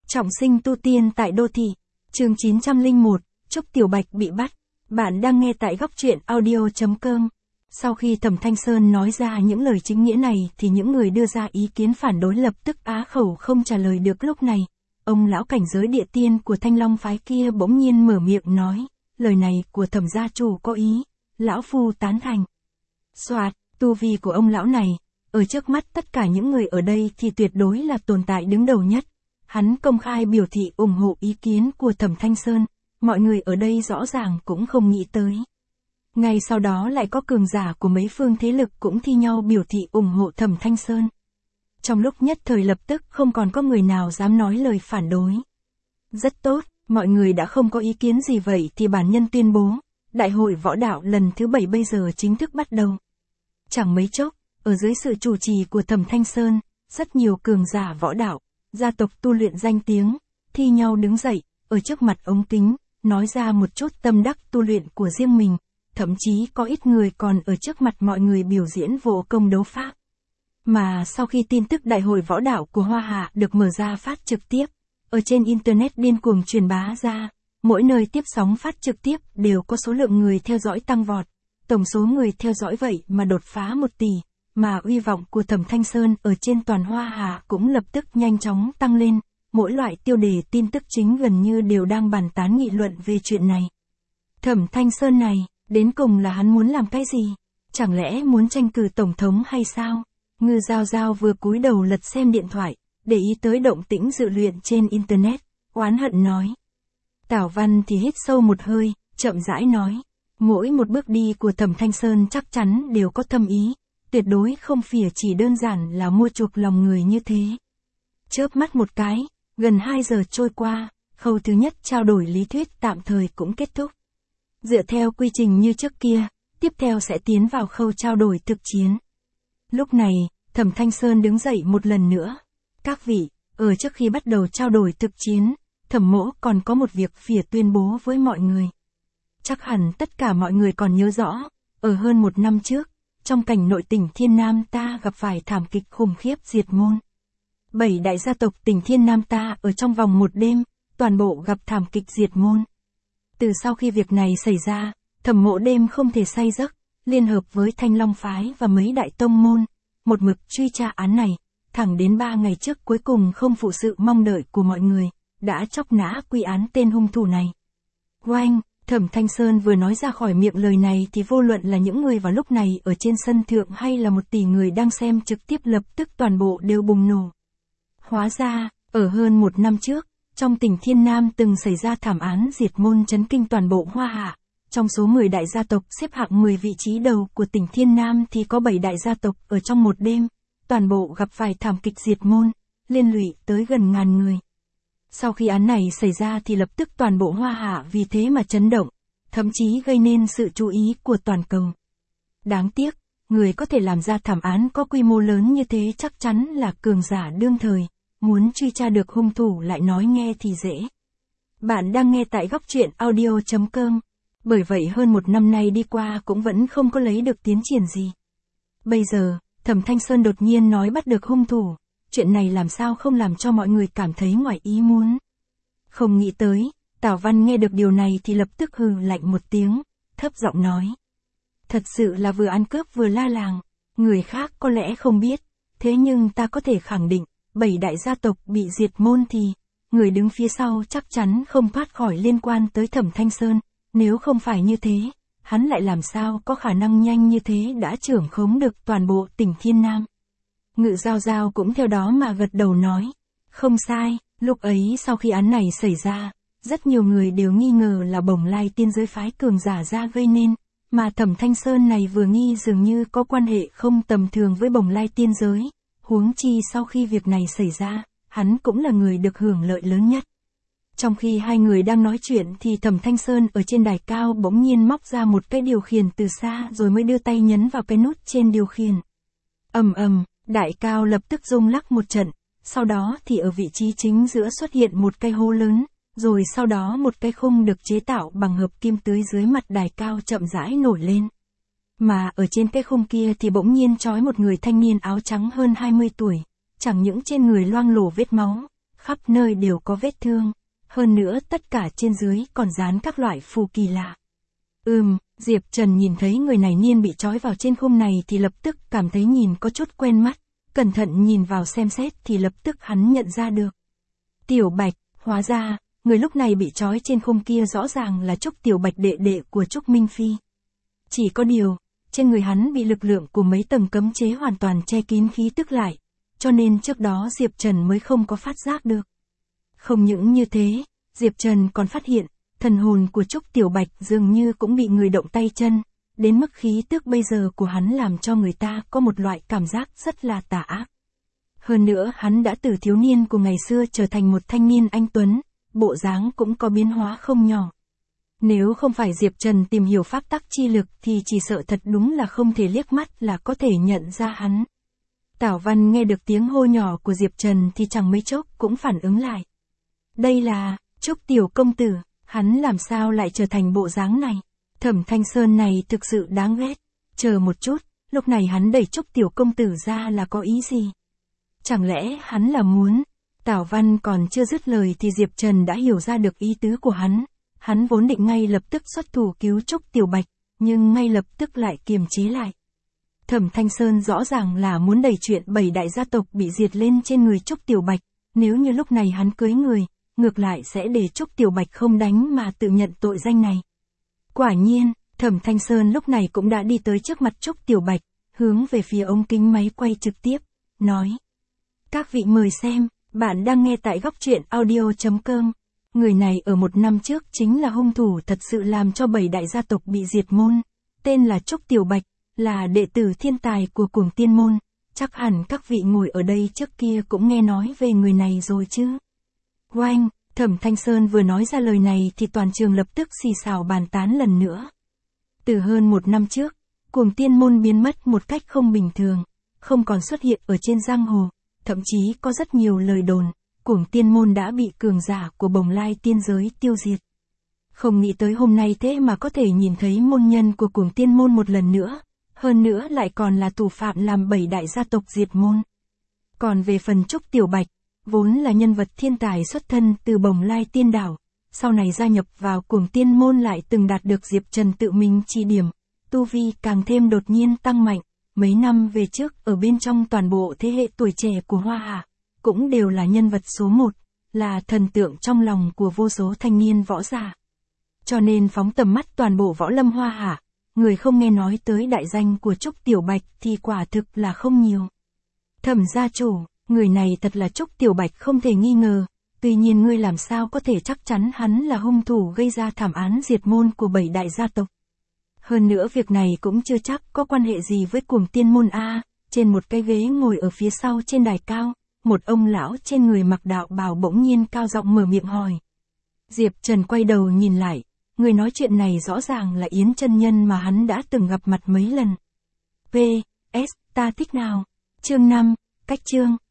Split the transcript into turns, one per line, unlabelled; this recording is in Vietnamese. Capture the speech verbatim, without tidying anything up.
Trọng sinh tu tiên tại đô thị. Chương chín trăm lẻ một, Trúc Tiểu Bạch bị bắt. Bạn đang nghe tại góc truyện audio chấm com. Sau khi Thẩm Thanh Sơn nói ra những lời chính nghĩa này thì những người đưa ra ý kiến phản đối lập tức á khẩu không trả lời được. Lúc này, ông lão cảnh giới địa tiên của Thanh Long phái kia bỗng nhiên mở miệng nói, lời này của Thẩm gia chủ có ý, lão phu tán thành. Soạt, tu vi của ông lão này, ở trước mắt tất cả những người ở đây thì tuyệt đối là tồn tại đứng đầu nhất. Hắn công khai biểu thị ủng hộ ý kiến của Thẩm Thanh Sơn, mọi người ở đây rõ ràng cũng không nghĩ tới. Ngay sau đó lại có cường giả của mấy phương thế lực cũng thi nhau biểu thị ủng hộ Thẩm Thanh Sơn. Trong lúc nhất thời lập tức không còn có người nào dám nói lời phản đối. Rất tốt, mọi người đã không có ý kiến gì vậy thì bản nhân tuyên bố, Đại hội võ đạo lần thứ bảy bây giờ chính thức bắt đầu. Chẳng mấy chốc, ở dưới sự chủ trì của Thẩm Thanh Sơn, rất nhiều cường giả võ đạo, gia tộc tu luyện danh tiếng, thi nhau đứng dậy, ở trước mặt ống kính, nói ra một chút tâm đắc tu luyện của riêng mình, thậm chí có ít người còn ở trước mặt mọi người biểu diễn võ công đấu pháp. Mà sau khi tin tức đại hội võ đạo của Hoa Hạ được mở ra phát trực tiếp, ở trên Internet điên cuồng truyền bá ra, mỗi nơi tiếp sóng phát trực tiếp đều có số lượng người theo dõi tăng vọt, tổng số người theo dõi vậy mà đột phá một tỷ. Mà uy vọng của Thẩm Thanh Sơn ở trên toàn Hoa Hạ cũng lập tức nhanh chóng tăng lên, mỗi loại tiêu đề tin tức chính gần như đều đang bàn tán nghị luận về chuyện này. Thẩm Thanh Sơn này, đến cùng là hắn muốn làm cái gì? Chẳng lẽ muốn tranh cử tổng thống hay sao? Ngư Giao Giao vừa cúi đầu lật xem điện thoại, để ý tới động tĩnh dự luyện trên Internet, oán hận nói. Tảo Văn thì hít sâu một hơi, chậm rãi nói, mỗi một bước đi của Thẩm Thanh Sơn chắc chắn đều có thâm ý. Tuyệt đối không phỉa chỉ đơn giản là mua chuộc lòng người như thế. Chớp mắt một cái, gần hai giờ trôi qua, khâu thứ nhất trao đổi lý thuyết tạm thời cũng kết thúc. Dựa theo quy trình như trước kia, tiếp theo sẽ tiến vào khâu trao đổi thực chiến. Lúc này, Thẩm Thanh Sơn đứng dậy một lần nữa. Các vị, ở trước khi bắt đầu trao đổi thực chiến, Thẩm mỗ còn có một việc phỉa tuyên bố với mọi người. Chắc hẳn tất cả mọi người còn nhớ rõ, ở hơn một năm trước, trong cảnh nội tỉnh Thiên Nam ta gặp phải thảm kịch khủng khiếp diệt môn. Bảy đại gia tộc tỉnh Thiên Nam ta ở trong vòng một đêm, toàn bộ gặp thảm kịch diệt môn. Từ sau khi việc này xảy ra, Thẩm mỗ đêm không thể say giấc, liên hợp với Thanh Long phái và mấy đại tông môn, một mực truy tra án này, thẳng đến ba ngày trước cuối cùng không phụ sự mong đợi của mọi người, đã chóc nã quy án tên hung thủ này. Oanh! Thẩm Thanh Sơn vừa nói ra khỏi miệng lời này thì vô luận là những người vào lúc này ở trên sân thượng hay là một tỷ người đang xem trực tiếp lập tức toàn bộ đều bùng nổ. Hóa ra, ở hơn một năm trước, trong tỉnh Thiên Nam từng xảy ra thảm án diệt môn chấn kinh toàn bộ Hoa Hạ. Trong số mười đại gia tộc xếp hạng mười vị trí đầu của tỉnh Thiên Nam thì có bảy đại gia tộc ở trong một đêm, toàn bộ gặp phải thảm kịch diệt môn, liên lụy tới gần ngàn người. Sau khi án này xảy ra thì lập tức toàn bộ Hoa Hạ vì thế mà chấn động, thậm chí gây nên sự chú ý của toàn cầu. Đáng tiếc, người có thể làm ra thảm án có quy mô lớn như thế chắc chắn là cường giả đương thời, muốn truy tra được hung thủ lại nói nghe thì dễ. Bạn đang nghe tại góc truyện audio chấm com, bởi vậy hơn một năm nay đi qua cũng vẫn không có lấy được tiến triển gì. Bây giờ, Thẩm Thanh Sơn đột nhiên nói bắt được hung thủ. Chuyện này làm sao không làm cho mọi người cảm thấy ngoài ý muốn. Không nghĩ tới, Tảo Văn nghe được điều này thì lập tức hừ lạnh một tiếng, thấp giọng nói. Thật sự là vừa ăn cướp vừa la làng, người khác có lẽ không biết, thế nhưng ta có thể khẳng định, bảy đại gia tộc bị diệt môn thì, người đứng phía sau chắc chắn không thoát khỏi liên quan tới Thẩm Thanh Sơn, nếu không phải như thế, hắn lại làm sao có khả năng nhanh như thế đã trưởng khống được toàn bộ tỉnh Thiên Nam. Ngự Giao Giao cũng theo đó mà gật đầu nói, không sai, lúc ấy sau khi án này xảy ra, rất nhiều người đều nghi ngờ là Bồng Lai tiên giới phái cường giả ra gây nên, mà Thẩm Thanh Sơn này vừa nghi dường như có quan hệ không tầm thường với Bồng Lai tiên giới, huống chi sau khi việc này xảy ra, hắn cũng là người được hưởng lợi lớn nhất. Trong khi hai người đang nói chuyện thì Thẩm Thanh Sơn ở trên đài cao bỗng nhiên móc ra một cái điều khiển từ xa rồi mới đưa tay nhấn vào cái nút trên điều khiển. Ầm ầm. Đại cao lập tức rung lắc một trận, sau đó thì ở vị trí chính giữa xuất hiện một cái hố lớn, rồi sau đó một cái khung được chế tạo bằng hợp kim tưới dưới mặt đài cao chậm rãi nổi lên. Mà ở trên cái khung kia thì bỗng nhiên trói một người thanh niên áo trắng hơn hai mươi tuổi, chẳng những trên người loang lổ vết máu, khắp nơi đều có vết thương, hơn nữa tất cả trên dưới còn dán các loại phù kỳ lạ. Ừm, Diệp Trần nhìn thấy người này niên bị trói vào trên khung này thì lập tức cảm thấy nhìn có chút quen mắt, cẩn thận nhìn vào xem xét thì lập tức hắn nhận ra được. Tiểu Bạch, hóa ra, người lúc này bị trói trên khung kia rõ ràng là Trúc Tiểu Bạch đệ đệ của Trúc Minh Phi. Chỉ có điều, trên người hắn bị lực lượng của mấy tầng cấm chế hoàn toàn che kín khí tức lại, cho nên trước đó Diệp Trần mới không có phát giác được. Không những như thế, Diệp Trần còn phát hiện, thần hồn của Trúc Tiểu Bạch dường như cũng bị người động tay chân, đến mức khí tức bây giờ của hắn làm cho người ta có một loại cảm giác rất là tà ác. Hơn nữa hắn đã từ thiếu niên của ngày xưa trở thành một thanh niên anh tuấn, bộ dáng cũng có biến hóa không nhỏ. Nếu không phải Diệp Trần tìm hiểu pháp tắc chi lực thì chỉ sợ thật đúng là không thể liếc mắt là có thể nhận ra hắn. Tảo Văn nghe được tiếng hô nhỏ của Diệp Trần thì chẳng mấy chốc cũng phản ứng lại. Đây là, Trúc Tiểu công tử, hắn làm sao lại trở thành bộ dáng này? Thẩm Thanh Sơn này thực sự đáng ghét. Chờ một chút, lúc này hắn đẩy Trúc Tiểu công tử ra là có ý gì? Chẳng lẽ hắn là muốn... Tảo Văn còn chưa dứt lời thì Diệp Trần đã hiểu ra được ý tứ của hắn. Hắn vốn định ngay lập tức xuất thủ cứu Trúc Tiểu Bạch, nhưng ngay lập tức lại kiềm chế lại. Thẩm Thanh Sơn rõ ràng là muốn đẩy chuyện bảy đại gia tộc bị diệt lên trên người Trúc Tiểu Bạch, nếu như lúc này hắn cưới người, ngược lại sẽ để Trúc Tiểu Bạch không đánh mà tự nhận tội danh này. Quả nhiên, Thẩm Thanh Sơn lúc này cũng đã đi tới trước mặt Trúc Tiểu Bạch, hướng về phía ống kính máy quay trực tiếp, nói. Các vị mời xem, bạn đang nghe tại góc truyện audio chấm com. Người này ở một năm trước chính là hung thủ thật sự làm cho bảy đại gia tộc bị diệt môn, tên là Trúc Tiểu Bạch, là đệ tử thiên tài của Cuồng Tiên môn, chắc hẳn các vị ngồi ở đây trước kia cũng nghe nói về người này rồi chứ. Oanh, Thẩm Thanh Sơn vừa nói ra lời này thì toàn trường lập tức xì xào bàn tán lần nữa. Từ hơn một năm trước, Cuồng Tiên môn biến mất một cách không bình thường, không còn xuất hiện ở trên giang hồ, thậm chí có rất nhiều lời đồn, Cuồng Tiên môn đã bị cường giả của Bồng Lai tiên giới tiêu diệt. Không nghĩ tới hôm nay thế mà có thể nhìn thấy môn nhân của Cuồng Tiên môn một lần nữa, hơn nữa lại còn là thủ phạm làm bảy đại gia tộc diệt môn. Còn về phần Trúc Tiểu Bạch, vốn là nhân vật thiên tài xuất thân từ Bồng Lai tiên đảo, sau này gia nhập vào Cuồng Tiên môn lại từng đạt được Diệp Trần tự mình chỉ điểm, tu vi càng thêm đột nhiên tăng mạnh, mấy năm về trước ở bên trong toàn bộ thế hệ tuổi trẻ của Hoa Hạ, cũng đều là nhân vật số một, là thần tượng trong lòng của vô số thanh niên võ giả. Cho nên phóng tầm mắt toàn bộ võ lâm Hoa Hạ, người không nghe nói tới đại danh của Trúc Tiểu Bạch thì quả thực là không nhiều. Thẩm gia chủ, người này thật là Trúc Tiểu Bạch không thể nghi ngờ, tuy nhiên ngươi làm sao có thể chắc chắn hắn là hung thủ gây ra thảm án diệt môn của bảy đại gia tộc. Hơn nữa việc này cũng chưa chắc có quan hệ gì với Cuồng Tiên môn a. Trên một cái ghế ngồi ở phía sau trên đài cao, một ông lão trên người mặc đạo bào bỗng nhiên cao giọng mở miệng hỏi. Diệp Trần quay đầu nhìn lại, người nói chuyện này rõ ràng là Yến chân nhân mà hắn đã từng gặp mặt mấy lần. pê ét, ta thích nào? Chương năm, cách chương.